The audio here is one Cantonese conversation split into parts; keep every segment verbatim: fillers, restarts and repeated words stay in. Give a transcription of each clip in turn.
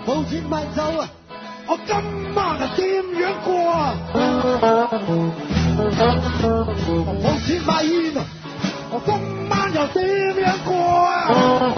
冇錢買酒啊！我今晚係點樣過啊？冇錢買煙啊！我今晚又點樣過啊？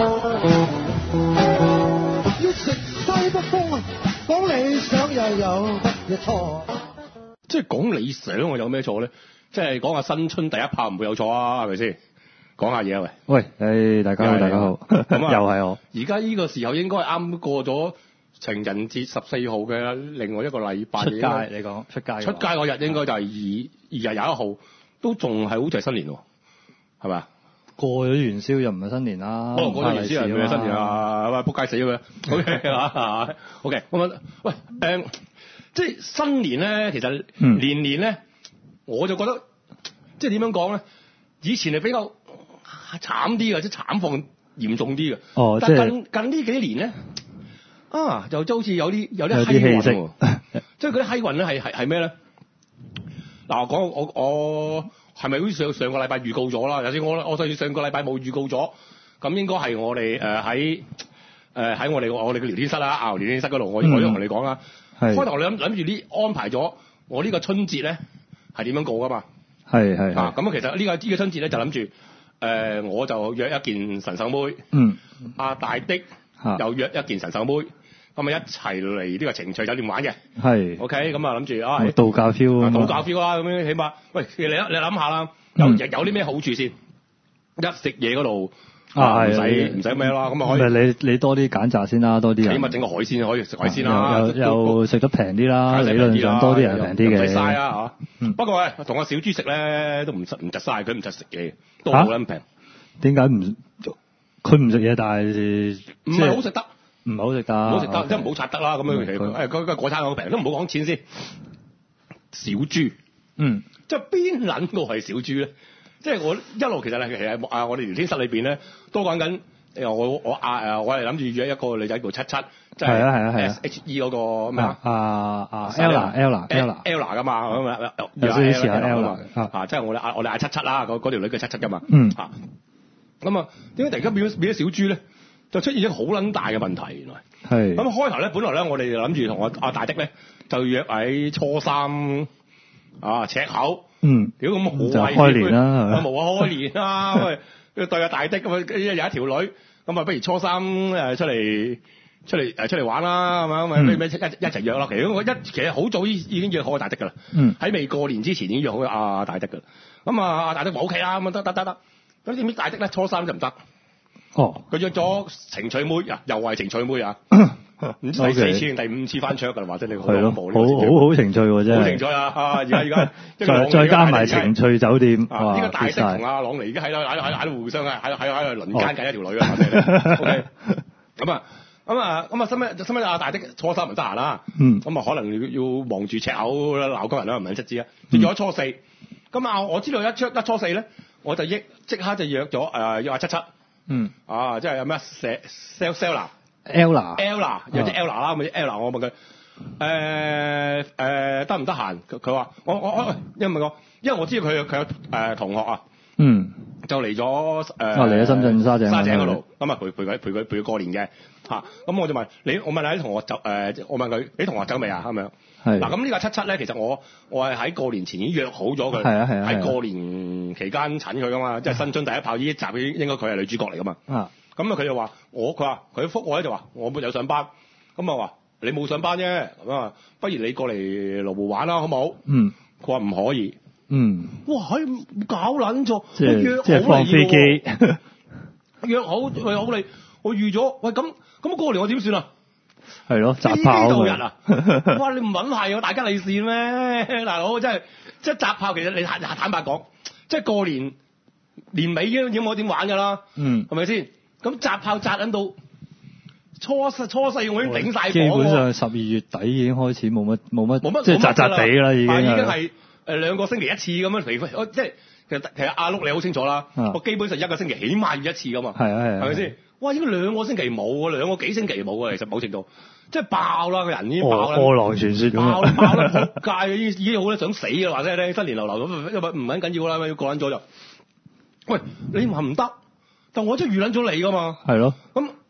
要食西北風啊！講理想又有乜嘢錯？ 即係講理想，我有咩錯咧？即係講下新春第一炮唔會有錯啊，係咪先？講下嘢啊，喂！ 喂，誒，大家好，大家好， 咁啊， 又係我。 而家呢個時候應該啱過咗情人節十四號嘅另外一個禮拜。 出街，你講出街。 出街嗰日應該就係二二月廿一號，都仲係好似係新年喎，係咪啊？ 過咗元宵又唔係新年啦。 可能過咗元宵又唔係新年啊！喂，仆街死咗佢。O K 啊，O K。我問，喂，誒，即係新年咧，其實年年咧，我就覺得即係點樣講咧？以前係比較慘啲嘅，即係慘況嚴重啲嘅。 哦， 但係近近呢幾年咧，啊，就好似有啲有啲閪運喎。即係嗰啲閪運咧係係係咩咧？嗱，我講我我係咪好似上上個禮拜預告咗啦？有時我我上上個禮拜冇預告咗，咁應該係我哋誒喺誒喺我哋我哋嘅聊天室啦，啊聊天室嗰度，我、嗯、我都同你講啦。開頭我諗諗住呢安排咗我呢個春節咧係點樣過噶嘛？ 係係啊， 咁其實呢、呢個呢、呢個春節咧就諗住誒，我就約一件神獸妹， 嗯， 阿大的又約一件神獸妹，咁啊一齊嚟呢個情趣酒店玩嘅， 係 ，OK，咁啊諗住啊， 度假 feel 啊， 度假 feel 啦，咁樣起碼，喂，你你諗下啦，有、嗯、有啲咩好處先？一食嘢嗰度啊，唔使唔使咩啦，咁啊可以， 你你多啲揀擇先啦，多啲， 起碼整個海鮮可以食海鮮啦， 又又食得平啲啦，理論上多啲人平啲嘅， 唔使嘥啊嚇。 嗯、 不過喂，同阿小豬食咧都唔實唔實嘥，佢唔實食嘢，都好撚平。 點解唔？佢唔食嘢，但係唔係好食得， 唔係好食得， 唔好食得，即係唔好拆得啦。咁樣誒，嗰嗰嗰餐好平，都唔好講錢先。小豬， 嗯， 即係邊撚個係小豬咧？即係我一路其實咧，其實啊，我哋聊天室裏邊咧都講緊誒，我我啊誒，我係諗住約一個女仔叫七七，即係 S H E 嗰個咩啊？啊啊 Ella Ella Ella Ella 噶嘛，咁啊有少少似啊 Ella 啊，即係我哋嗌我哋嗌七七啦，嗰嗰條女叫七七噶嘛， 嗯啊，咁啊點解突然間變咗變咗小豬咧？就出現咗好撚大嘅問題，原來係咁開頭咧，本來咧我哋就諗住同我阿大的咧就約喺初三啊赤口。 嗯， 屌咁好就開年啦， 冇啊開年啦，喂對阿大的咁啊，有一條女咁啊，不如初三誒出嚟出嚟誒出嚟玩啦，係嘛咁啊，咩咩一一齊約啦。其實我一其實好早已已經約好阿大的噶啦，嗯，喺未過年之前已經約好阿大的噶啦。咁啊阿大的話 O K 啦，咁啊得得得得，咁點知大的咧初三就唔得，哦，佢約咗情趣妹啊，又係情趣妹啊。唔知第四次定第五次翻桌㗎啦，或者你好恐怖呢個情趣， 好好情趣喎，真係。 好情趣啊！啊，而家而家再再加埋情趣酒店， 呢、啊呢個大的同阿朗尼而家喺度喺度喺度互相喺喺喺喺度輪奸緊一條女啊！反正 OK，咁啊咁啊咁啊，收尾收尾阿大的初三唔得閒啦，嗯，咁啊可能要要望住赤口鬧工人啦，唔係七支啊，約咗初四，咁啊我知道一出一初四咧，我就益即刻就約咗誒約阿七七，嗯，啊即係有咩 sell sell sell 啦。Ella，Ella 有隻 Ella 啦，咁隻 Ella 我問佢誒誒得唔得閒？佢佢話我我我因為我因為我知道佢佢有誒、呃、同學啊，嗯，就嚟咗誒嚟咗深圳沙井沙井嗰度，咁啊陪陪佢陪佢陪佢過年嘅嚇，咁、啊、我就問你，我問下啲同學走誒、呃，我問佢你同學走未啊？咁樣係嗱，咁呢個七七咧，其實我我係喺過年前已經約好咗佢，係啊係啊，喺過年期間診佢噶嘛，即係新春第一炮呢一集應該佢係女主角嚟噶嘛，啊。咁啊，佢就話我，佢話佢覆我咧就話我沒有上班，咁啊話你冇上班啫，咁啊，不如你過嚟羅湖玩啦，好唔好？嗯，佢話唔可以。嗯，哇，喺搞撚錯，我約即係放飛機， 約好喂好你，我預咗，喂咁咁過年我點算啊？ 係咯，砸炮日啊！哇，你唔揾係有大吉利是咩？大佬真係即係砸炮，其實你坦坦白講，即係過年年尾已經冇點玩㗎啦。嗯，係咪先？咁砸炮砸緊到初四初四，我已經頂晒火。 基本上十二月底已經開始冇乜冇乜，冇乜即係扎扎地啦，已經。 已經係誒兩個星期一次咁樣嚟，我即係其實其實阿碌你好清楚啦。我、啊、基本上一個星期起碼要一次噶嘛。係啊係啊，係咪先？哇！已經兩個星期冇喎，兩個幾星期冇啊，其實某程度即係爆啦，個人已經爆啦。 餓狼傳説咁爆啦爆啦撲街，已經已經好得想死嘅話咧，新年流流咁，因為唔緊緊要啦，要過撚咗就。喂，你話唔得？但我真係預撚咗你噶嘛？係咯。咁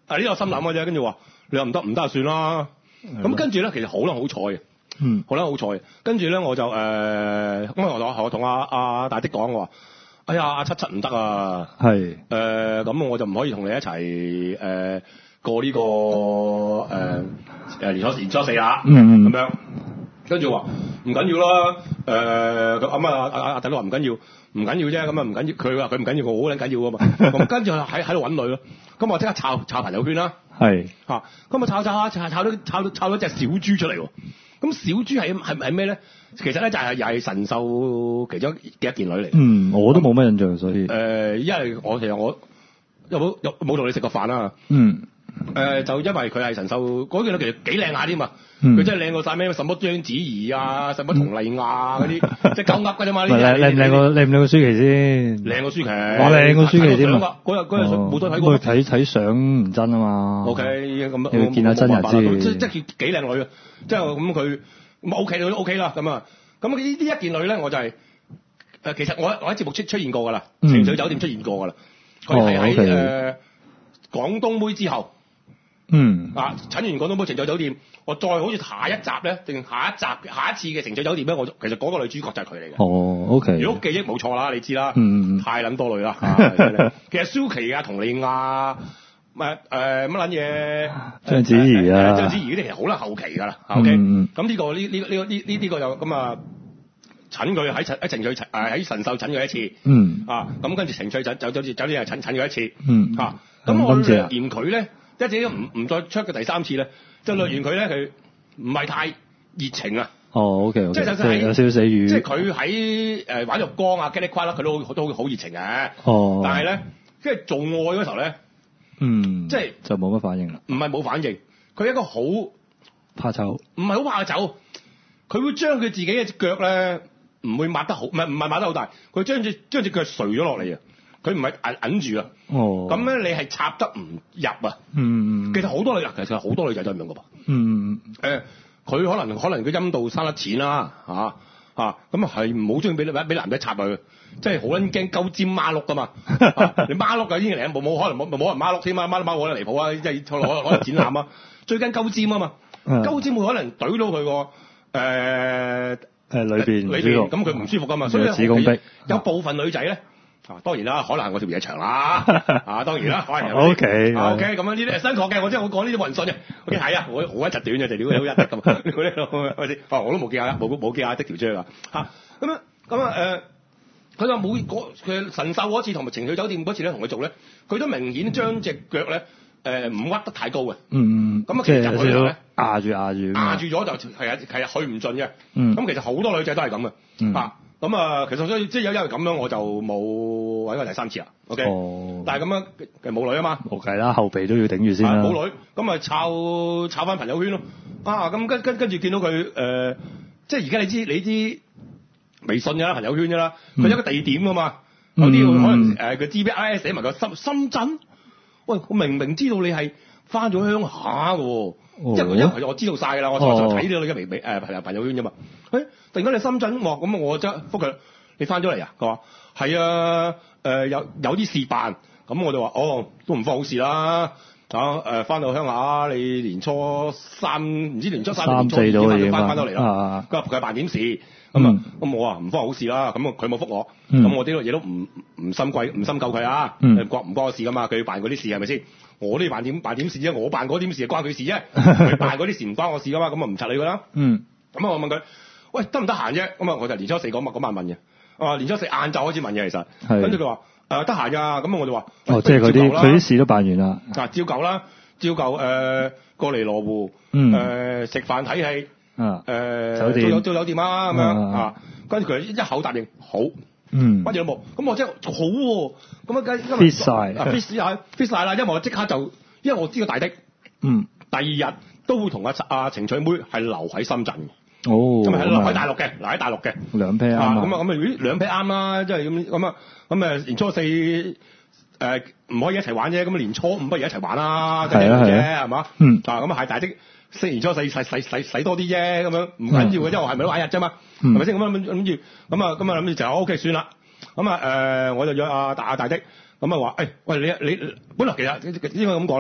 啊呢個心諗嘅啫，跟住話你話唔得唔得就算啦。咁跟住咧，其實好撚好彩嘅， 嗯， 好撚好彩。跟住咧我就誒，咁、呃、我我同阿阿大的講我話，哎呀阿七七唔得啊， 係誒咁我就唔可以同你一齊誒、呃、過呢、這個誒誒年初年初四啦， 嗯嗯咁樣。跟住話唔緊要啦，誒咁啊阿阿大佬話唔緊要，唔緊要啫，咁啊唔緊要，佢話佢唔緊要，我好撚緊要啊嘛。咁跟住喺喺度揾女咯，咁我即刻抄抄朋友圈啦， 係嚇，咁啊抄抄下抄抄到抄到抄到隻小豬出嚟喎。咁小豬係係係咩咧？其實咧就係又係神獸其中嘅一件女嚟。 嗯，我都冇乜印象，所以誒、呃，因為我其實我有冇有冇同你食過飯啊？ 嗯。 誒、呃，就因為佢係神獸嗰件女，其實幾靚下添嘛。佢、 嗯、 真係靚過晒咩？什麼章子怡啊，什麼佟麗娅嗰啲，即係鳩噏㗎啫嘛。 唔係靚唔靚過靚唔靚過舒淇先？ 靚過舒淇， 我靚過舒淇添啊！ 嗰日嗰日冇再睇過。 睇睇相唔真啊嘛。 O K，咁要見下真人先。 即即係幾靚女啊！即係咁佢咁 O K 都 O K 啦。咁啊，咁呢呢一件女咧，我就係、是、誒，其實我我喺節目出出現過㗎啦，情緒酒店出現過㗎啦。佢係喺誒廣東妹之後。 嗯啊！診完廣東妹情緒酒店，我再好似下一集咧，定下一集下一次嘅情緒酒店咧，我其實嗰個女主角就係佢嚟嘅。 哦 ，OK。如果記憶冇錯啦，你知啦， 嗯嗯太撚多女啦。其實舒淇啊、佟麗娅、誒誒乜撚嘢、 章子怡啊、 章子怡嗰啲其實好撚後期㗎啦。OK，咁、嗯、呢、這個呢呢呢個呢呢呢個就咁啊，診佢喺喺情緒誒喺神獸診佢一次。 嗯。啊， 咁跟住情緒酒酒酒酒店係診診佢一次。 嗯。 啊，咁我略嫌佢咧。一直都唔唔再出嘅第三次咧，就略完佢咧，佢唔係太熱情啊。 哦 ，OK， 即係就係有少少死魚。 即係佢喺誒玩浴缸啊、Get It 啦，佢都都好熱情嘅。 哦。但係咧，即係做愛嗰時候咧， 嗯， 即係就冇乜反應啦。 唔係冇反應，佢一個好怕醜， 唔係好怕醜，佢會將佢自己嘅隻腳咧，唔會抹得好，唔係唔係抹得好大，佢將隻將隻腳垂咗落嚟啊！佢唔係揞揞住啊，哦，咁咧你係插得唔入啊，嗯，其實好多女，其實好多女仔都係咁樣噶噃，嗯，誒、呃，佢可能可能佢陰道生得淺啦，嚇嚇，咁啊係唔好中意俾俾男仔插佢，即係好撚驚鳩尖孖碌噶嘛，啊、你孖碌嘅已經嚟冇冇可能冇冇人孖碌添啊，孖孖冇得離譜啊，即係可能可能展覽啊，最緊鳩尖啊嘛，鳩尖會可能懟到佢個誒誒裏邊裏邊，咁佢唔舒服噶嘛，所以子宮壁有部分女仔咧。啊，當然啦，可能係我條嘢長啦，啊，當然啦，可能 O K， O K，咁樣呢啲係新確嘅，我真係我講呢啲冇人信嘅。O K，係啊，我我一柒短嘅，就屌你好一滴咁，嗰啲係咪先？我都冇見下，冇冇見下的條章啊，嚇咁樣咁啊誒，佢話每個佢神獸嗰次同埋情緒酒店嗰次咧，同佢做咧，佢都明顯將隻腳咧誒唔屈得太高嘅，嗯嗯，咁啊其實佢咧壓住壓住壓住咗就係啊係啊去唔盡嘅，嗯，咁其實好多女仔都係咁嘅，嗯啊。咁啊，其實所以即係因為咁樣，我就冇揾過第三次啦。OK，、哦、但係咁樣嘅冇女啊嘛，冇計啦，後備都要頂住先啦。冇女，咁啊抄抄翻朋友圈咯。啊，咁跟跟跟住見到佢誒、呃，即係而家你知你啲微信㗎啦，朋友圈㗎啦，佢、嗯、有個地點㗎嘛，有啲可能誒佢 G P S 寫埋個深深圳。喂，我明明知道你係翻咗鄉下㗎喎。哦、即係因為我知道晒㗎啦，我就睇到你嘅微微誒朋友朋友圈啫嘛。誒、欸，突然間你深圳，哇！咁我即刻覆佢，你翻咗嚟啊？佢話係啊，誒、呃、有有啲事辦，咁我就話哦，都唔慌好事啦。啊誒，翻、呃、到鄉下，你年初三唔知年初三年初二翻翻翻到嚟啦。佢話佢係辦點事，咁、嗯、啊，咁我話唔慌好事啦。咁佢冇覆我，咁、嗯、我啲嘢都唔唔心貴唔心救佢啊。唔、嗯、關唔關我事噶嘛？佢要辦嗰啲事係咪先？我都要辦點辦點事啫，我辦嗰點事係關佢事啫。佢辦嗰啲事唔關我事噶嘛，咁啊唔柒你噶啦。嗯，咁啊我問佢，喂，得唔得閒啫？咁啊我就年初四嗰晚嗰晚問嘅。啊年初四晏晝開始問嘅其實，跟住佢話誒得閒㗎，咁我就話哦即係佢啲佢啲事都辦完啦。嗱照舊啦，照舊誒、呃、過嚟羅湖，誒食飯睇戲，誒、呃、酒店做做酒店啊咁樣啊，跟住佢一口答應好。嗯，乜嘢都冇，咁我真係好喎、啊，咁啊梗係 fit 曬 fit 曬 fit 曬啦，因為我即刻就，因為我知道大的，嗯，第二日都會同阿阿情趣妹係留喺深圳嘅，哦，咁啊係留喺大陸嘅，留喺大陸嘅，兩 pair 啱啊，咁啊咁啊，咦兩 pair 啱啦，即係咁咁啊，咁啊年初四誒唔、呃、可以一齊玩啫，咁啊年初五不如一齊玩啦，係啊係啊，係嘛，嗯，啊咁啊係大的。四年初四使使使使多啲啫，咁樣唔緊要嘅啫，我係咪都玩日啫嘛？係咪先咁樣諗諗住？咁啊咁啊諗住就 O K 算啦。咁啊誒，我就約阿大阿大的，咁啊話誒，喂你你本來其實應該咁講咧，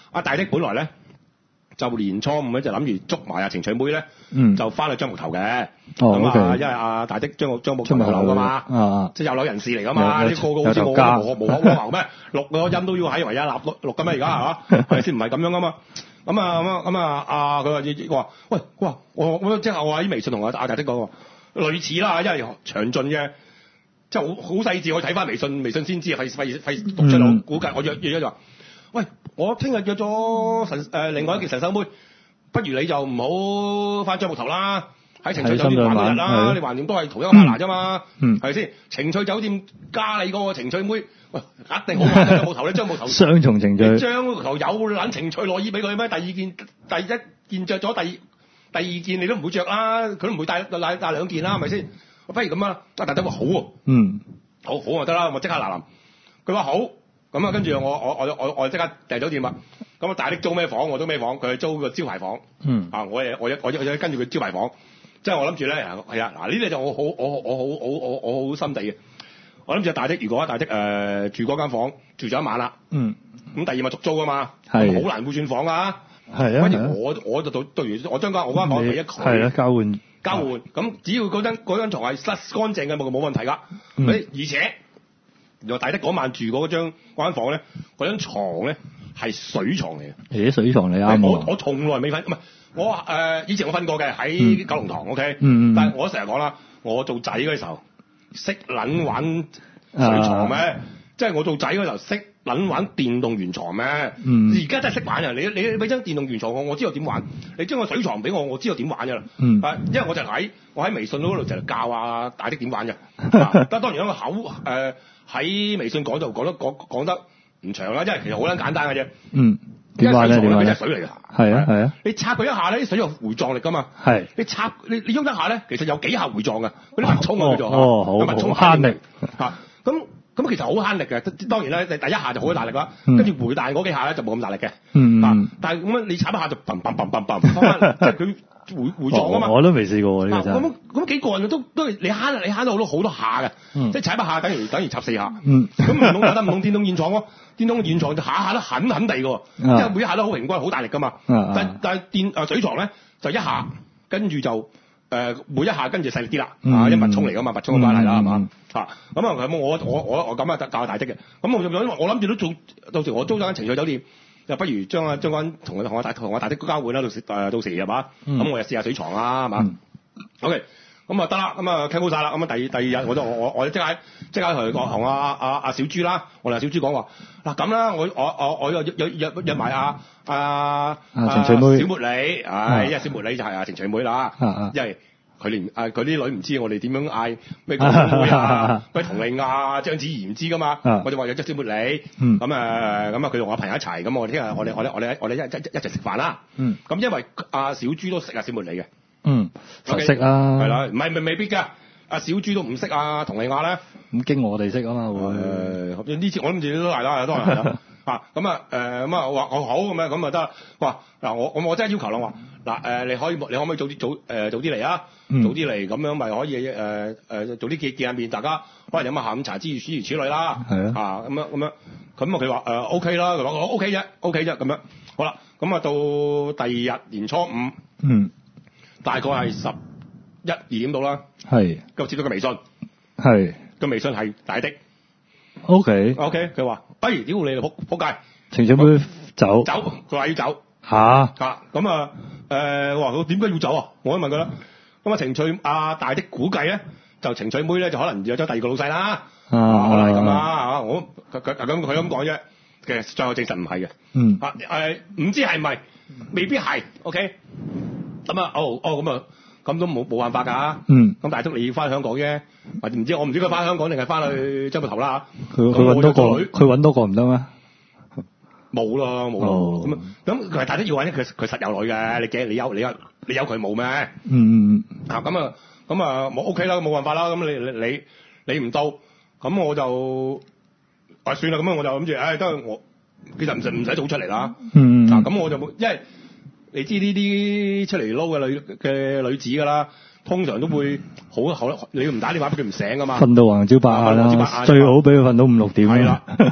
阿大的本來咧就年初五咧就諗住捉埋阿情趣妹咧， 嗯， 就翻去樟木頭嘅。 哦， 咁啊， okay 因為阿大的樟木樟木頭有樓噶嘛， 啊即係有樓人士嚟噶嘛，啲個個好似我咁無無可無牛咩？錄個音都要喺唯一立錄錄噶咩？而家係嘛？係咪先？唔係咁樣噶嘛？咁啊咁啊咁啊！啊佢話：話喂，佢話我我即係我喺微信同阿阿大的講，類似啦，因為詳盡嘅。即係好好細緻，我睇翻微信，微信先知啊！費費費讀出嚟，估計我約約咗就話：喂，我聽日約咗神誒、呃、另外一件神手妹，不如你就唔好翻樟木頭啦，喺情趣酒店玩多日啦。你橫掂都係同一個 partner 啫嘛，係咪先？情趣酒店加你嗰個情趣妹，喂，一定好玩樟木頭咧，樟木頭雙重情趣， 樟木頭有撚情趣內衣俾佢咩？第二件第一件着咗，第二第二件你都唔會着啦，佢都唔會帶帶帶兩件啦，係咪先？不如咁啊！阿大德話好喎， 嗯， 好好就得啦，我即刻嗱臨。佢話好，咁啊跟住我我我我我即刻訂酒店啦。咁啊大的租咩房，我租咩房，佢租個招牌房。 嗯， 啊我我我我跟住佢招牌房，即係我諗住咧，係啊嗱呢啲就我好我我好我我我好心地嘅。我諗住大的如果大的誒、呃、住嗰間房住咗一晚啦， 嗯， 咁第二晚續租噶嘛， 係好難會轉房㗎。 係啊， 跟住我我就到到完，我將間我間房俾一佢， 係啊，交換。 交換咁，只要嗰張嗰張牀係洗乾淨嘅，冇冇問題㗎。 嗯、 而且原來大的嗰晚住嗰張嗰間房咧，嗰張牀咧係水床嚟嘅。 誒，水床你啱我我從來未瞓，唔係我誒、呃、以前我瞓過嘅喺九龍塘 ，OK。 嗯嗯。 但係我成日講啦，我做仔嗰時候識撚玩水床咩？啊、即係我做仔嗰時候識撚玩電動圓床咩？ 嗯。 而家真係識玩啊！你你俾張電動圓床我，我知道點玩。你將個水床俾我，我知道點玩㗎啦。 嗯。 啊，因為我就喺我喺微信嗰度就教啊大的點玩嘅。但係當然一個口誒喺、呃、微信講就講得講講得唔長啦，因為其實好撚簡單嘅啫。嗯。點玩咧？點玩咧？水嚟㗎。係啊係啊。你插佢一下咧，啲水有回撞力㗎嘛。係。你插你你喐一下咧，其實有幾下回撞㗎。嗰啲脈衝啊叫做。哦好。脈衝慳力。嚇咁。咁其實好慳力嘅，當然咧，你第一下就好大力啦，跟住、嗯、回彈嗰幾下咧就冇咁大力嘅。嗯啊，但係咁樣你插一下就砰砰砰砰砰，即係佢回回撞啊嘛。我都未試過呢、呢個真。咁咁幾個人都都你慳你慳到好多好多下嘅，嗯、即係插一下等於等於插四下。嗯。咁唔通有得唔通電動現床喎？電動現床就下下都狠狠地嘅喎，因為每一下都好平均好大力㗎嘛。啊、但但係電啊水床咧就一下跟住就。誒、呃、每一下跟住細力啲啦，嗯、啊，因為脈衝嚟噶嘛，脈衝嘅關係啦，係嘛？嚇咁啊，咁我我我我咁啊教大的嘅，咁我因為我諗住都做，到時我租咗間情趣酒店，就不如將啊將間同同我大同我大的交換啦，到時誒到時係嘛？咁、嗯、我又試下水床啦，係嘛、嗯、？OK，咁啊得啦，咁啊傾好晒啦，咁啊第第二日我就我我我即刻即刻同佢講同阿阿阿小豬啦，我同小豬講話嗱咁啦，我我我我約約約約埋阿阿情趣妹小茉莉，唉，因為小茉莉就係阿情趣妹啦，因為佢連啊佢啲女唔知我哋點樣嗌咩小妹啊，咩佟麗婭、章子怡唔知噶嘛，我就話約咗小茉莉，咁誒咁啊佢同我朋友一齊，咁我聽日我哋我哋我哋我哋一一一齊食飯啦，咁因為阿小豬都識阿小茉莉嘅，嗯，識啊，係啦，唔係未未必㗎。阿小豬都唔識啊，佟麗婭咧，咁經我哋識啊嘛會。誒呢次我諗住都係啦，都係啦。啊咁啊誒咁啊我話我好咁樣咁啊得。話嗱我我我真係要求啦，話嗱誒你可以你可唔可以早啲早誒早啲嚟啊？早啲嚟咁樣咪可以誒誒早啲見見下面，大家可能飲下下午茶之如此如此類啦。係啊。啊咁樣咁樣咁啊佢話誒 OK 啦，佢話我 OK 啫 OK 啫咁樣。好啦，咁啊到第二日年初五，嗯，大概係十一二點到啦，係，咁接到個微信，係，個微信係大的 ，OK，OK，、okay. okay, 佢話，不如屌你嚟仆仆街，情趣妹走，走，佢話要走，吓，吓，咁啊，誒，我話佢點解要走啊？我都問佢啦，咁啊情趣阿大的估計咧，就情趣妹咧就可能約咗第二個老細啦，啊，可能係咁啦，我佢佢咁佢咁講啫，其實最後證實唔係嘅，嗯，啊誒，唔知係咪，未必係 ，OK，咁啊，哦哦咁啊。咁都冇冇辦法㗎，嗯，咁大叔你要翻香港啫，或唔知我唔知佢翻香港定係翻去樟木頭啦嚇。佢佢揾多個，佢揾多個唔得咩？冇咯冇咯，咁咁佢係大叔要揾佢佢實有女嘅，你驚你有你有你有佢冇咩？嗯嗯嗯。啊咁啊咁啊冇 OK 啦，冇辦法啦，咁你你你你唔到，咁我就啊算啦，咁我就諗住，唉都係我其實唔使唔使早出嚟啦。嗯嗯。啊咁我就冇，因為。你知呢啲出嚟撈嘅女嘅女子㗎啦，通常都會好好，你唔打電話俾佢唔醒㗎嘛。瞓到橫朝白晏啦，最好俾佢瞓到五六點。係啦，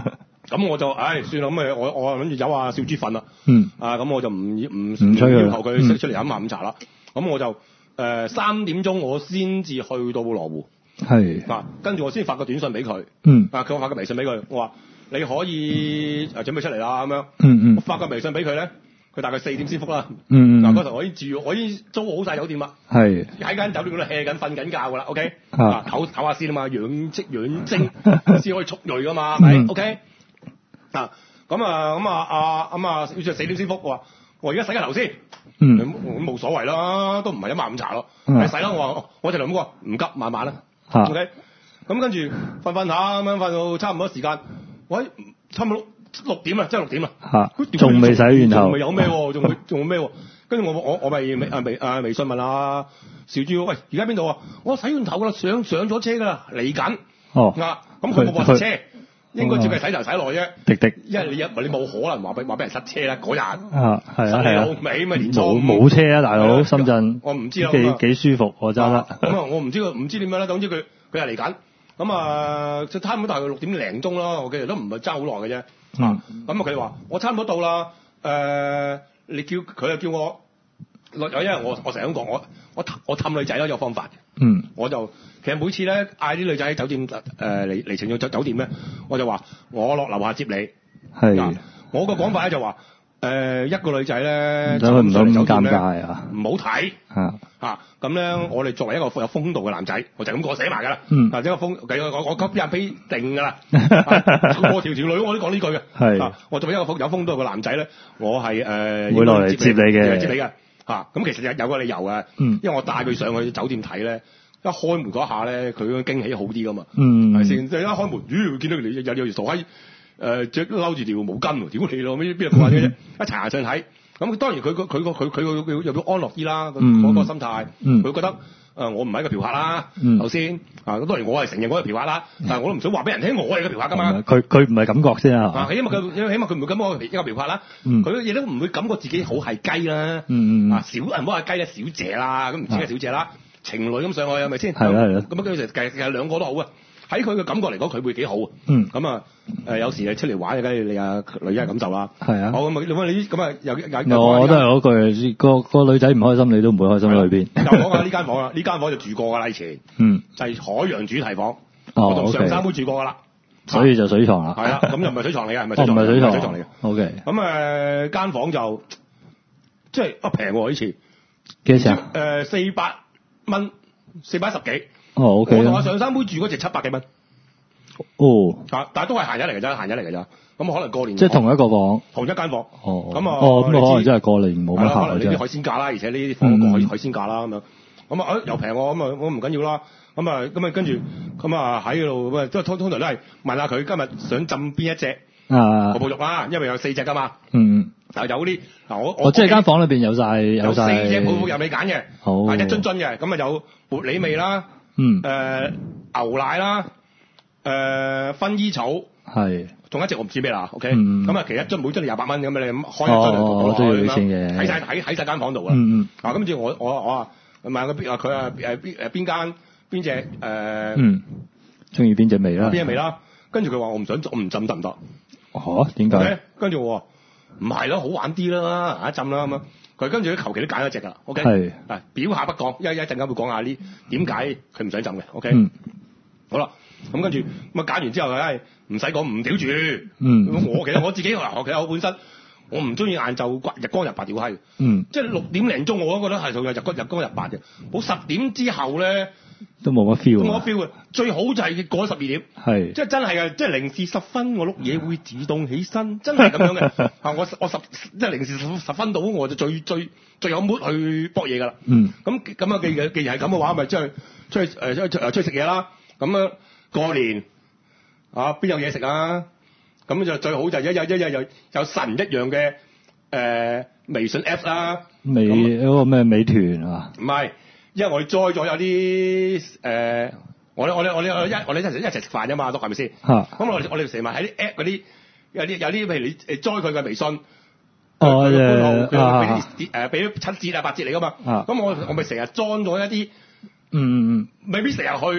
咁我就唉算啦，咁誒我我諗住有阿小豬瞓啦。 嗯。 啊咁我就唔唔唔催佢要求佢出出嚟飲下午茶啦。咁、嗯、我就誒三、呃、點鐘我先至去到羅湖。 係。 啊，跟住我先發個短信俾佢。 嗯。 啊，佢我發個微信俾佢，我話你可以誒準備出嚟啦咁樣。 嗯嗯。 我發個微信俾佢咧，佢大概四點先覆啦。 嗯嗯。 嗱嗰時我已經住，我已經租好晒酒店啦。係。喺間酒店嗰度 hea 緊，瞓緊覺㗎啦。OK。啊。唞唞下先啊嘛，養精養精先可以蓄銳㗎嘛，係咪、嗯、？OK。啊，咁啊，咁啊，啊，咁啊，要四點先覆，我話我而家洗下頭先，嗯，咁冇所謂啦，都唔係一晚午茶咯，你、嗯、洗啦，我話我就咁講，唔急，慢慢啦、啊、，OK，咁跟住瞓瞓下咁樣瞓到差唔多時間，喂，差唔多六點啦，即係六點啦，嚇，仲未洗完頭，仲未有咩喎，仲會仲有咩喎？跟住我我我咪微啊微啊微信問啊小豬，喂，而家邊度啊？我洗完頭噶啦，上上咗車㗎啦，嚟緊，哦，啊，咁佢冇話塞車。應該照計洗頭洗耐啫，滴滴，因為你一你冇可能話俾話俾人塞車啦嗰日，啊係啊係啊，尾咪連錯冇車啊大佬，深圳我唔知啦，幾幾舒服我揸得，咁啊我唔知佢唔知點樣啦，總之佢佢係嚟緊，咁啊就差唔多大概六點零鐘啦，我記得都唔係爭好耐嘅啫，啊咁啊佢哋話我差唔多到啦，誒你叫佢又叫我，因為我我成日咁講我我我氹女仔咯有方法，嗯我就。其實每次咧嗌啲女仔喺酒店誒嚟嚟情咗酒酒店咧，我就話我落樓下接你。係。我個講法咧就話誒、呃、一個女仔咧，就唔想咁尷尬啊，唔好睇。嚇嚇咁咧，我哋作為一個有風度嘅男仔，我就咁個寫埋㗎啦。嗯。或者個風，我我我吸引俾定㗎啦。我條條女我都講呢句嘅。係、啊。我作為一個有風度嘅男仔咧，我係誒、呃、會落嚟接你嘅。接你嘅。嚇、啊、咁其實有有個理由嘅。嗯。因為我帶佢上去酒店睇咧。一開門嗰下咧，佢個驚喜好啲噶嘛，係咪先？即係一開門，咦，見到你有有條傻閪，誒，著摟住條毛巾喎，屌你咯，邊邊度講嘅啫？一查下上睇，咁當然佢個佢個佢佢佢又要安樂啲啦，嗰、嗯、個心態，佢、嗯、覺得誒、呃、我唔係一個嫖客啦，頭先啊，咁當然我係承認我係嫖客啦，但係我都唔想話俾人聽我係個嫖客噶嘛。佢佢唔係感覺先啊，啊，因為佢起碼佢唔會感覺我係一個嫖客啦，佢亦都唔會感覺自己好係雞啦，嗯嗯啊小人唔好係雞啦，小姐啦，咁唔知係小姐啦。情侶咁上去係咪先？係啦係啦。咁啊，佢其實其實兩個都好啊。喺佢嘅感覺嚟講，佢會幾好啊。嗯。咁啊，誒有時你出嚟玩，梗係你啊女仔感受啦。係啊。好咁啊，你你咁啊有有有。我都係嗰句，個個女仔唔開心，你都唔會開心喺裏邊。又講下呢間房啦，呢間房就住過㗎啦以前。嗯。就係海洋主題房。哦。我同上三妹住過㗎啦。所以就水床啦。係啦，咁又唔係水床嚟嘅，係咪水床？唔係水床。水床嚟嘅。O K。咁誒間房就即係啊平喎以前。幾錢啊？誒四百。蚊四百一十幾，哦 OK，我同阿上三妹住嗰隻七百幾蚊，哦，啊，但係都係閒日嚟㗎咋，閒日嚟㗎咋，咁可能過年即係同一個房，同一間房，哦，咁啊，哦，咁可能真係過年冇乜客，可能呢啲海鮮價啦，而且呢啲房個海海鮮價啦咁樣，咁啊，誒又平喎，咁啊，我唔緊要啦，咁啊，咁啊跟住，咁啊喺度，咁啊，即係通通常都係問下佢今日想浸邊一隻啊個布肉啦，因為有四隻㗎嘛，嗯。嗱有啲嗱我我即係間房裏邊有晒有四隻泡泡任你揀嘅，好一樽樽嘅，咁啊有茉莉味啦，嗯，誒、呃、牛奶啦，誒、呃、薰衣草，係，仲有一隻我唔知咩啦 ，OK，咁、嗯、啊其實一樽每樽廿八蚊咁啊，你咁開一樽就都要錢嘅，喺晒喺喺晒間房度啊，嗯嗯，啊跟住我我我啊問佢邊啊佢啊誒邊誒邊間邊隻誒，嗯，中意邊隻味啦，邊隻味啦，跟住佢話我唔想我唔浸得唔得？嚇點解？跟住我。唔係咯，好玩啲啦，一浸啦咁樣。佢跟住求其都揀一隻㗎啦 ，OK。係。嗱，表下不講，一一陣間會講下呢點解佢唔想浸嘅 ，OK。嗯。好啦，咁跟住咁啊揀完之後，梗係唔使講唔屌住。嗯。我其實我自己嗱，其實我本身我唔中意晏晝日光日白屌閪。嗯。即係六點零鐘我都覺得係仲有日光日光日白嘅。好十點之後咧。都冇乜 feel，冇乜 feel 嘅，最好就係過咗十二點，係，即係真係嘅，即係零時十分我碌嘢會自動起身，真係咁樣嘅，嚇我我十即係零時十十分到我就最最最有 mood 去搏嘢㗎啦，嗯，咁咁啊既既然係咁嘅話，咪出去出去誒出去誒出去食嘢啦，咁啊過年啊邊有嘢食啊，咁就最好就一有一有有有神一樣嘅誒、呃、微信 app 啦，美嗰個咩美團啊，唔係。因為我哋載咗有啲誒、呃，我我我我我一我哋一齊一齊食飯啫嘛，都係咪先？嚇！咁我我哋成日喺啲 app 嗰啲有啲有啲譬如你誒載佢嘅微信，哦誒，佢俾啲誒俾啲七折啊八折嚟噶嘛。咁、啊、我我咪成日裝咗一啲，嗯嗯嗯，未必成日去，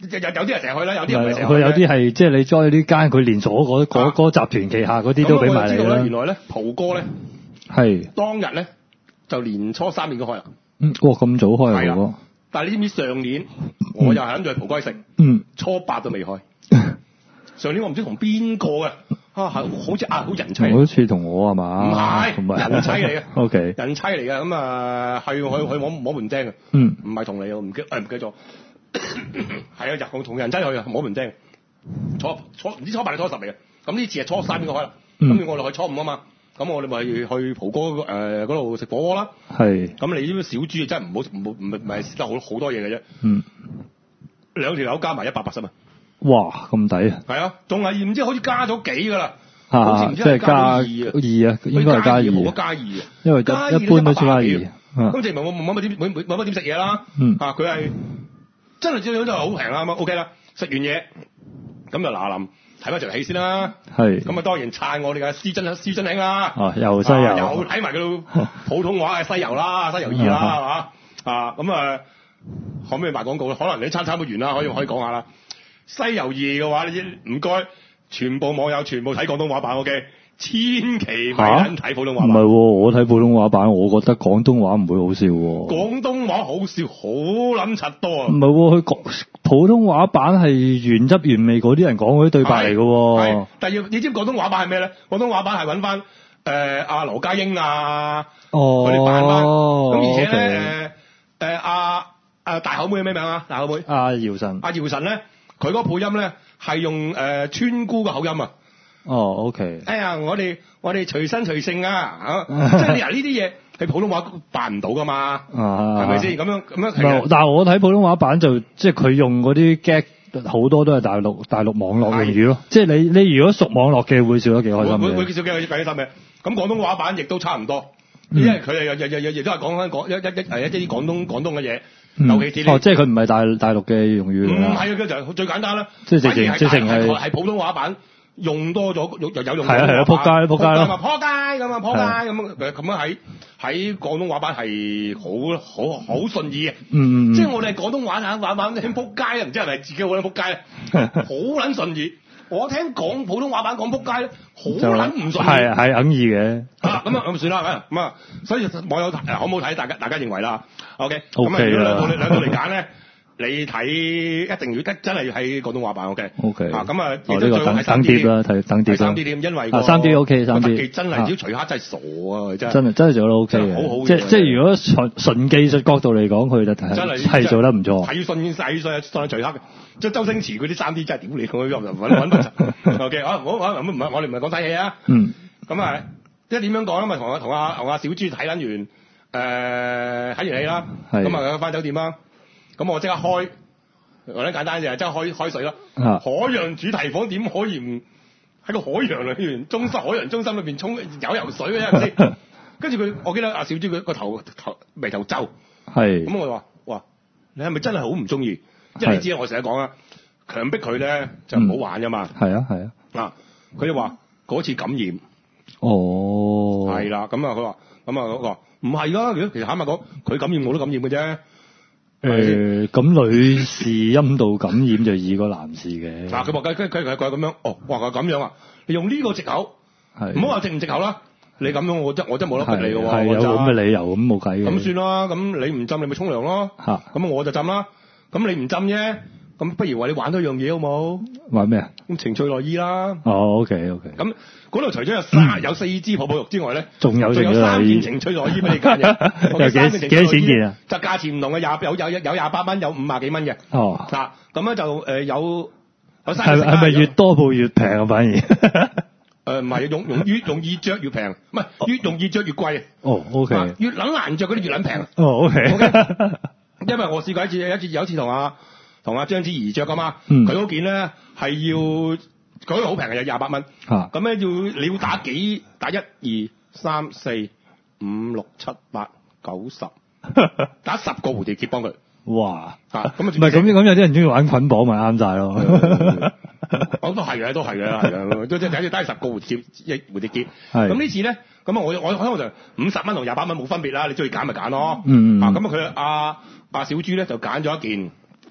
有有啲人成日去啦，有啲唔係成日去。 佢有啲係即係你 join 呢間佢連鎖嗰嗰嗰集團旗下嗰啲都俾埋你啦。 原來咧蒲哥咧係當日咧就年初三已經開啦。 嗯，哇咁早開啊！ 係啊，但係你知唔知上年我又係諗住去蒲哥食， 嗯， 初八都未開。上年我唔知同邊個嘅啊，好似啊好人妻， 好似同我係嘛？ 唔係人妻嚟嘅。 O K， 人妻嚟嘅咁啊，係去去摸摸門釘嘅。 嗯， 唔係同你，我唔記誒唔記得咗。係啊，日同人妻去啊，摸門釘。初初唔知初八定初十嚟嘅。咁呢次係初三應該開啦。咁、嗯、我哋去初五啊嘛。咁我哋咪去蒲哥誒嗰度食火鍋啦。係。咁你呢啲小豬真係唔好唔好唔係唔係食得好好多嘢嘅啫。嗯。兩條友加埋一百八十啊！哇，咁抵啊！係啊，仲係唔知好似加咗幾㗎啦。好似唔知係加二啊，二啊，應該係加二。冇得加二啊，因為一般都加二。咁證明我冇乜點冇冇乜點食嘢啦。嗯。啊，佢係真係照樣就係好平啦。咁 OK 啦，食完嘢咁就嗱臨睇翻場戲先啦。係。咁啊當然撐我哋嘅施真施真兄啦。哦，又西遊。又睇埋佢普通話嘅西遊啦，西遊二啦，係嘛？啊，咁啊可唔可以賣廣告咧？可能你餐餐都完啦，可以可以講下啦。西遊二嘅話，你唔該，全部網友全部睇廣東話版 OK， 千祈咪撚睇普通話版。唔係、啊，我睇普通話版，我覺得廣東話唔會好笑。廣東話好笑，好撚柒多啊！唔係，佢講普通話版係原汁原味嗰啲人講嗰啲對白嚟嘅。係，但係你知唔知廣東話版係咩咧？廣東話版係揾翻誒阿羅家英啊，佢哋扮翻。咁而且咧誒誒阿阿大口妹係咩名啊？大口妹。阿姚晨。阿姚晨咧。佢嗰個配音咧係用誒、呃、村姑嘅口音啊！哦 ，OK。哎呀，我哋我哋隨身隨性啊！啊，即係你嗱呢啲嘢係普通話扮唔到噶嘛？係咪先？咁樣咁樣。唔係，但係我睇普通話版就即係佢用嗰啲 gag 好多都係大陸大陸網絡用語咯。即係你你如果熟網絡嘅會笑得幾開心嘅。會會笑幾幾開心嘅。咁廣東話版亦都差唔多，嗯、因為佢哋又又又亦都係講緊講一一一係一啲廣東廣東嘅嘢。尤其是、嗯、哦，即係佢唔係大大陸嘅用語。唔係啊，佢就最簡單啦。即係直情直情係係普通話版用多咗，又有用。係啊係啊，撲街撲街咯。撲街咁啊，撲街咁咁樣喺喺廣東話版係好好好順意嘅。嗯，即係我哋廣東話啊話話聽撲街啊，唔知係咪自己好撚撲街咧？好撚順意。我聽講普通話版講撲街咧，好撚唔順意。係啊係，肯意嘅。啊咁啊咁算啦，咁啊，所以網友睇好唔好睇？大家大家認為啦。OK， 咁啊，如果兩套兩套嚟揀咧，你睇一定要得真係喺廣東話版 OK。OK， 啊咁啊，亦都最好係三 D 啦，睇三 D 三 D 點，因為啊三 D OK 三 D 真係只要徐克真係傻啊，真係真係真係做得 OK 嘅，好好。即即係如果純純技術角度嚟講，佢就真係係做得唔錯。係要信晒信信徐克嘅，即係周星馳嗰啲三 D 真係屌你，佢又揾揾到 OK， 啊唔好唔好唔好，我哋唔係講睇戲啊。嗯。咁啊，即係點樣講咧？咪同阿同阿同阿小豬睇撚完。誒睇完戲啦，咁啊翻酒店啦，咁我即刻開，或者簡單嘅即刻開開水啦。啊、海洋主題房點可以唔喺個海洋裏邊中心海洋中心裏邊沖游游水嘅？係咪先？跟住佢，我記得阿小豬佢個頭頭眉頭皺，係咁我話：哇，你係咪真係好唔中意？即係你知我成日講啦，強迫佢咧就唔好玩噶嘛。係啊係啊。嗱，佢就話嗰次感染。哦。係啦，咁啊佢話，咁啊嗰個。唔係啦，如果其實坦白講，佢感染我都感染嘅啫。誒、呃，咁女士陰道感染就易過男士嘅。嗱，佢話佢佢佢佢咁樣，哦，話佢咁樣啊，你用呢個藉口，唔好話藉唔藉口啦。你咁樣我真我真冇得逼你嘅喎。係有咁嘅理由，咁冇計嘅。咁算啦，咁你唔浸你咪沖涼咯。嚇，咁我就浸啦。咁你唔浸啫。咁不如話你玩多樣嘢好冇？玩咩啊？咁情趣內衣啦。哦 ，OK OK。咁嗰度除咗有三有四支泡泡浴之外咧，仲有仲有三件情趣內衣俾你揀嘅。有幾幾多錢件啊？就價錢唔同嘅，廿有有有廿八蚊，有五廿幾蚊嘅。哦。嗱，咁咧就誒有有三。係係咪越多部越平啊？反而。誒唔係，用用越容易着越平，唔係越容易着越貴。哦 ，OK。越撚難着嗰啲越撚平。哦 OK。因為我試過一次，有一次有一次同阿。同阿章子怡着噶嘛，佢嗰、嗯、件咧係要佢好平嘅，有廿八蚊。咁咧、啊、要你要打幾打一二三四五六七八九十，打十個蝴蝶結幫佢。哇！嚇咁啊，唔係咁咁有啲人中意玩捆綁咪啱晒咯。我都係嘅，都係嘅，係嘅，都即係第一次打十個蝴蝶一蝴蝶結。咁呢次咧，咁啊我我可能就五十蚊同廿八蚊冇分別啦，你中意揀咪揀咯。嗯嗯。啊咁啊佢阿阿小豬咧就揀咗一件。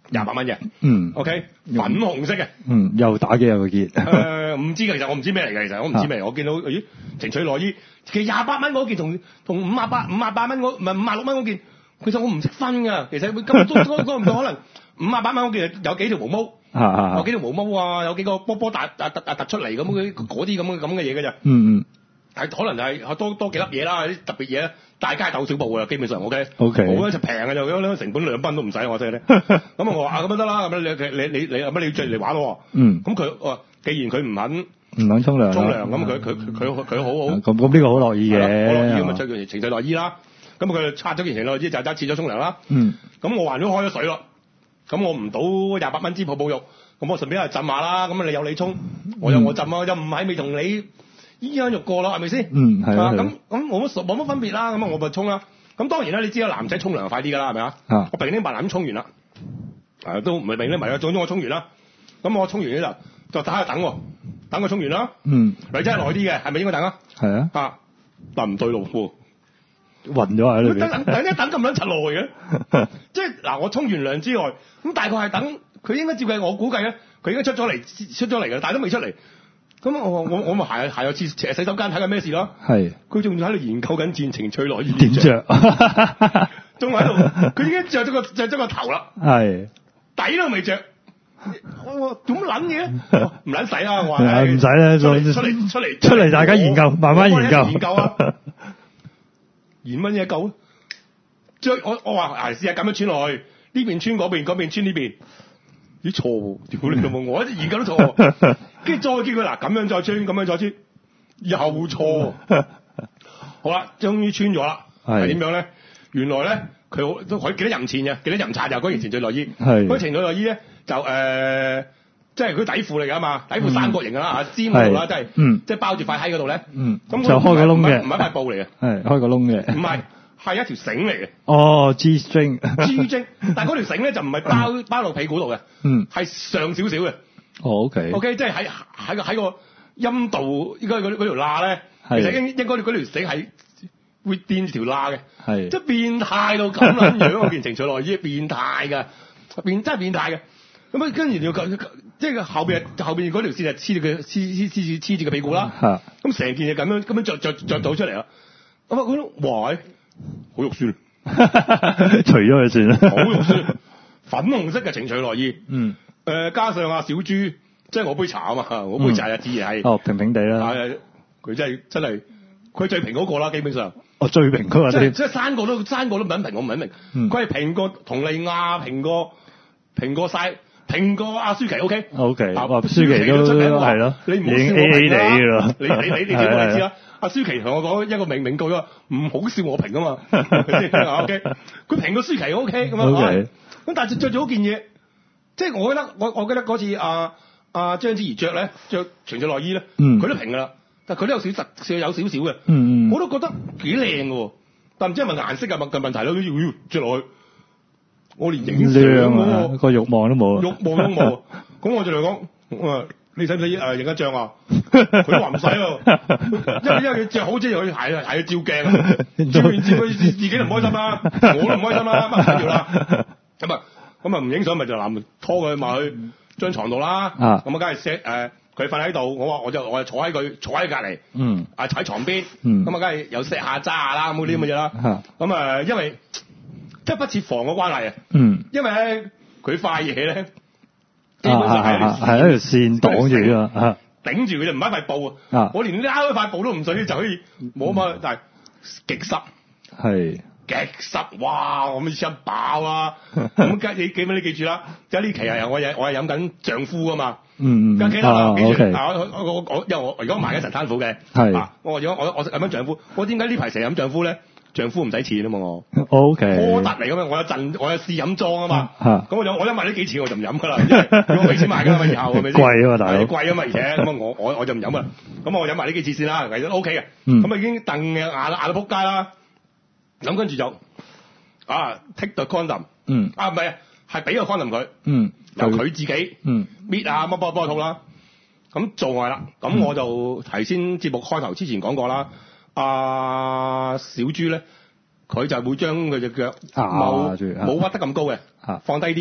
廿八蚊嘅。 嗯。 OK， 粉紅色嘅。 嗯，又打機有個結。 誒、呃，唔知嘅，其實我唔知咩嚟嘅，其實我唔知咩。我見到咦，情趣內衣，其實廿八蚊嗰件同同五廿八五廿八蚊嗰唔係五廿六蚊嗰件，其實我唔識分㗎。其實佢根本都嗰嗰唔可能五廿八蚊嗰件有幾條毛毛。啊、有幾條毛毛啊，有幾個波波突突突突出嚟咁嗰嗰啲咁嘅咁嘅嘢嘅啫。嗯嗯，係可能係、係、多多幾粒嘢啦，啲特別嘢咧，大家係鬥小步㗎啦，基本上 OK。OK。好咧就平嘅就咁成本兩蚊都唔使我真係咧。咁啊我話啊咁就得啦，咁你你你你乜你要著嚟玩喎？嗯。咁佢話既然佢唔肯唔肯沖涼，沖涼咁佢佢佢佢好好。咁咁呢個好樂意嘅。好樂意咁啊著件情趣內衣啦。咁佢就拆咗件情趣內衣就得切咗沖涼啦。嗯。咁我還咗開咗水咯。咁我唔到廿八蚊支泡泡浴，咁我順便係浸下啦。咁你有你沖，我有我浸啊，又唔係未同你依樣浴過咯，係咪先？嗯，係啊。咁咁冇乜冇乜分別啦。咁啊，我咪沖啦。咁當然啦，你知啦，男仔沖涼快啲㗎啦，係咪啊？我平啲白蘭咁沖完啦，誒都唔係平啲埋啊，總之我沖完啦。咁我沖完咧就就打下等喎，等佢沖完啦。嗯。女仔係耐啲嘅，係咪應該等啊？係啊。啊，但唔對路喎。暈咗喺裏邊，等等一等咁撚柒耐嘅，即係嗱，我沖完涼之外，咁大概係等佢應該照計，我估計咧，佢應該出咗嚟，出咗嚟嘅，但係都未出嚟。咁我我我咪行行入廁洗手間睇緊咩事咯。係，佢仲喺度研究緊戰情趣內衣點着，仲喺度，佢已經着咗個着咗個頭啦。係，底都未着。我話點撚嘢？唔撚使啊！我話唔使啦，出嚟出嚟出嚟出嚟，大家研究，慢慢研究研究啊！二蚊嘢夠，將我我話啊試下咁樣穿落去，呢邊穿嗰邊，嗰邊穿呢邊，咦錯喎，屌你老母，我研究都錯，跟住再叫佢嗱咁樣再穿，咁樣再穿，又錯，好啦，終於穿咗啦，係點樣咧？原來咧佢都可以幾多淫錢嘅，幾多淫賊就嗰件情趣內衣，係嗰情趣內衣咧就誒、呃，即係佢底褲嚟㗎嘛，底褲三角形㗎啦嚇，尖嗰度啦，即係，嗯，即係包住塊閪嗰度咧，嗯，咁就開個窿嘅，唔係一塊布嚟嘅，係開個窿嘅，唔係係一條繩嚟嘅，哦 ，G string，G string，但係嗰條繩咧就唔係包、嗯、包落屁股度嘅，嗯，係上少少嘅，哦 ，OK，OK， 即係喺喺個喺個陰道應該嗰嗰條罅咧，其實應應該嗰條繩係會掂住條罅嘅，係，即係變態到咁樣樣，我件情趣內衣變態㗎，變真係變態嘅。咁啊，跟住要即係後邊後邊嗰條線就黐住佢黐黐黐住黐住個屁股啦。嚇！咁成件嘢咁樣咁樣著著著到出嚟啦。咁啊，佢哇，好肉酸。除咗佢算啦。好肉酸，粉紅色嘅情趣內衣。嗯。誒、呃，加上阿小豬，即係我杯茶啊嘛，我杯茶就自然係。哦，平平地啦。係，佢真係真係，佢最平嗰個啦，基本上。哦，最平嗰個。即係即係三個都三個都唔肯平，我唔肯明。嗯。佢係平過同利亞，平過平過曬。平過阿舒淇 OK OK，阿舒淇都出名係咯，你唔好笑我平啦，你你你你點我知啦？阿舒淇同我講一個明明句話，唔好笑我平啊嘛，OK，佢平過舒淇 OK 咁啊，咁但係着咗件嘢，即係我覺得我我記得嗰次阿阿章子怡着咧着情趣內衣咧，佢都平噶啦，但係佢都有少少有少少嘅，嗯嗯，我都覺得幾靚嘅，但唔知係咪顏色嘅問嘅問題咯，要着落去。我連影相嗰個個慾望都冇，慾望都冇。咁我就嚟講，我話你使唔使誒影一張啊？佢都話唔使喎，因為因為佢著好之後，佢係係照鏡啊，照完照佢自己都唔開心啦，我都唔開心啦，乜唔緊要啦。咁啊咁啊唔影相咪就嗱拖佢埋去張床度啦。咁啊梗係 set 誒佢瞓喺度，我話我就我就坐喺佢坐喺隔離，嗯啊坐喺床邊，咁啊梗係有 set 下揸下啦，咁嗰啲咁嘅嘢啦。咁啊因為。即係不設防嘅關係啊！嗯，因為咧佢塊嘢咧，基本上係係一條線擋住啊，頂住佢就唔係一塊布啊！我連拉開塊布都唔使就可以摸嘛，但係極濕係極濕，哇！我咪想爆啊！咁你記唔你記住啦？即係呢期係我我係飲緊丈夫啊嘛，嗯嗯，記得啦，記住啊！我我我因為我如果買緊陳灘虎嘅係啊，我如果我我飲緊丈夫，我點解呢排成日飲丈夫咧？丈夫唔使錢啊嘛我 ，OK，柯達嚟咁樣，我有陣我有試飲裝啊嘛，咁、啊、我就我一買呢幾錢我就唔飲噶啦，因為如果我俾錢買噶嘛以後係咪先？貴啊嘛大佬，貴啊嘛而且咁啊我我我就唔飲啊，咁我飲埋呢幾次先啦，其實都 OK 嘅，咁、嗯、啊已經燉嘅牙牙到撲街啦，咁跟住就啊 take the condom，嗯，啊唔係係俾個 condom 佢，嗯，由佢自己，嗯，搣啊乜波波套啦，咁做愛啦，咁我就提先節目開頭之前講過啦。阿、啊、小豬咧，佢就會將佢隻腳冇冇屈得咁高嘅、啊，放低啲嘅，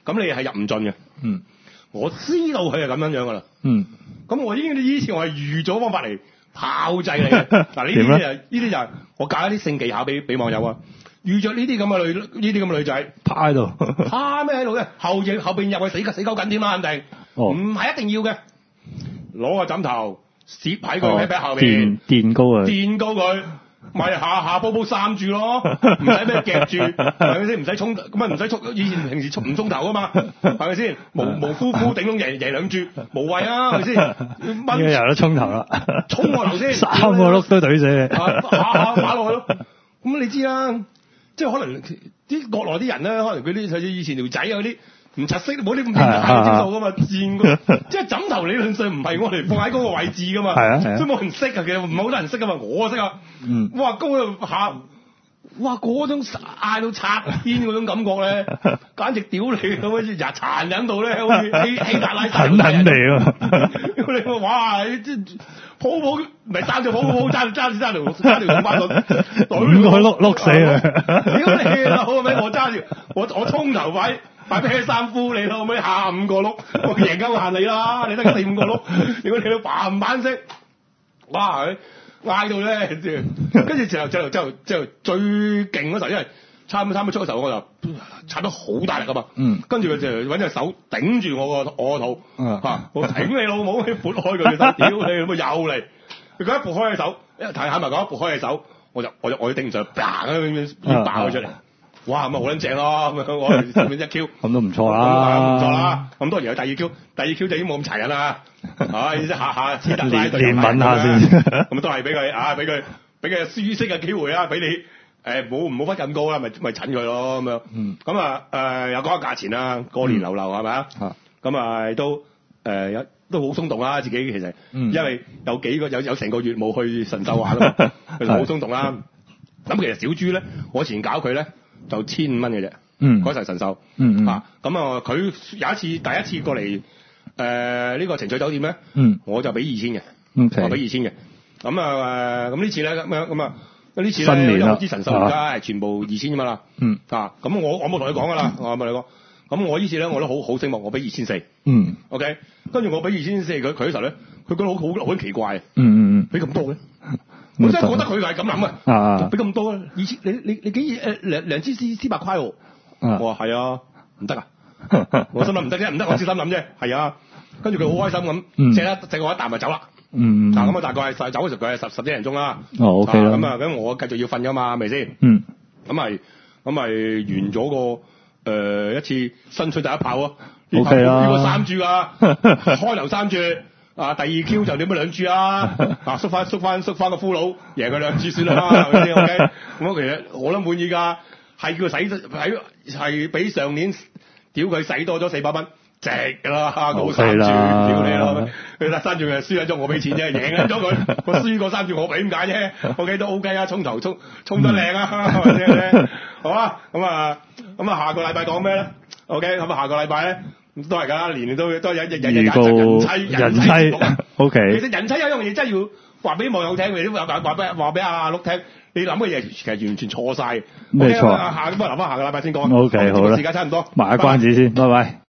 咁你係入唔盡嘅。 嗯， 我知道佢係咁樣樣噶啦。 嗯， 咁我已經以前我係預咗方法嚟炮製你嘅。嗱呢啲就呢啲就係我教一啲性技巧俾俾網友啊。遇着呢啲咁嘅女呢啲咁嘅女仔， 趴喺度， 趴咩喺度嘅？後翼後邊入去死死鳩緊添啦，肯定。哦，唔係一定要嘅，攞個枕頭攝喺佢屁屁後邊， 墊高啊， 墊高佢。咪下下煲煲閂住咯，唔使咩夾住，係咪先？唔使沖咁啊，唔使沖。以前平時沖唔沖頭啊嘛，係咪先？無無夫夫頂籠贏贏兩注，無謂啊，係咪先？ 應該有得沖頭啦， 沖個頭先， 三個碌都懟死你， 下下打落去咯。咁你知啦，即係可能啲國內啲人咧，可能佢啲好似以前條仔啊嗰啲。唔柒識冇啲咁變態招數噶嘛，賤噶，即係枕頭理論上唔係我哋放喺嗰個位置噶嘛， 係啊， 所以冇人識啊，其實唔係好多人識噶嘛，我識啊， 嗯， 哇高到下，哇嗰種嗌到拆天嗰種感覺咧，簡直屌你咁好似日殘忍到咧，好似希希特拉狠狠地啊， 你話哇，即係抱抱唔係揸住抱抱揸揸揸條揸條龍巴盾， 五個碌碌死啊！ 屌你老味，我揸住我我沖頭位。擺咩衫褲你老味下五個碌，我贏鳩限你啦！你得四五個碌，如果你都嘭嘭聲，哇！嗌到咧，跟住之後之後之後之後最勁嗰時候，因為差唔差唔出嘅時候，我就插得好大力噶嘛。嗯。跟住佢就揾隻手頂住我個我個肚，嚇、嗯！我頂你老母，撥開佢隻手，屌你咁啊又嚟！佢一撥開隻手，一睇下埋講一撥開隻手，我就我就我就頂唔上，砰咁樣爆佢出嚟。哇，咁啊好撚正咯，咁樣我上面一 Q， 咁都唔錯啦， 唔錯啦。咁當然有第二 Q， 第二 Q 就已經冇咁殘忍啦。唉，即係下下黐得拉對， 憐憫下先。 咁都係俾佢啊，俾佢俾佢舒適嘅機會啊，俾你誒冇唔好分咁高啦，咪咪診佢咯咁樣。嗯。咁啊誒又講下價錢啦，過年流流係咪啊？咁啊都誒有都好鬆動啦，自己其實，因為有幾個有有成個月冇去神獸玩啊嘛，其實好鬆動啦。咁其實小豬咧，我以前搞佢咧。就千五蚊嘅啫，嗯，嗰陣神獸，嗯嗯，啊，咁啊，佢有一次第一次過嚟，誒、呃，呢、這個情趣酒店咧，嗯，我就俾二千嘅，okay. 我俾二千嘅，咁啊，咁呢次咧，咁樣，咁啊，呢次咧，因為啲神獸而家係全部二千啫嘛啦，嗯，啊，咁我我冇同你講噶啦，我冇同你講，咁我呢次咧，我都好好醒目，我俾二千四，嗯 ，OK，跟住我俾二千四，佢佢嗰時候咧，佢覺得好好好奇怪，嗯嗯嗯，俾咁多嘅。我真係覺得佢係咁諗啊！俾咁多，二千你你你幾誒兩兩千四千八塊喎？我話係啊，唔得啊！我心諗唔得啫，唔得我先心諗啫，係啊。跟住佢好開心咁，借一借我一啖就走啦。嗯，嗱咁啊，大概係走嗰時佢係十十幾人鐘啦。哦 OK 啦。咁啊，咁我繼續要瞓㗎嘛，係咪先？嗯。咁咪咁咪完咗個誒一次新春第一炮啊！OK 啦。呢個三注啊，開頭三注。啊，第二 Q 就點樣兩注啊？啊，縮翻縮翻縮翻個俘虜，贏佢兩注算啦，係咪先 ？OK，咁其實我都滿意㗎，係叫佢使喺係比上年屌佢使多咗四百蚊，值㗎啦，嗰三注屌你啦，佢得三注係輸咗我俾錢啫，贏咗佢，我輸過三注我俾點解啫 ？OK 都 OK 啊，衝頭衝衝得靚啊，係咪先？好啊，咁啊咁啊，下個禮拜講咩咧 ？OK，咁啊下個禮拜咧。都係㗎，年年都都有日日日日人妻人妻，O K。其實人妻有一樣嘢真係要話俾網友聽，你都話話俾話俾阿阿碌聽，你諗嘅嘢其實完全錯晒。 咩錯？ 下咁啊，留翻下個禮拜先講。O K，好啦，時間差唔多， 賣下關子先，拜拜。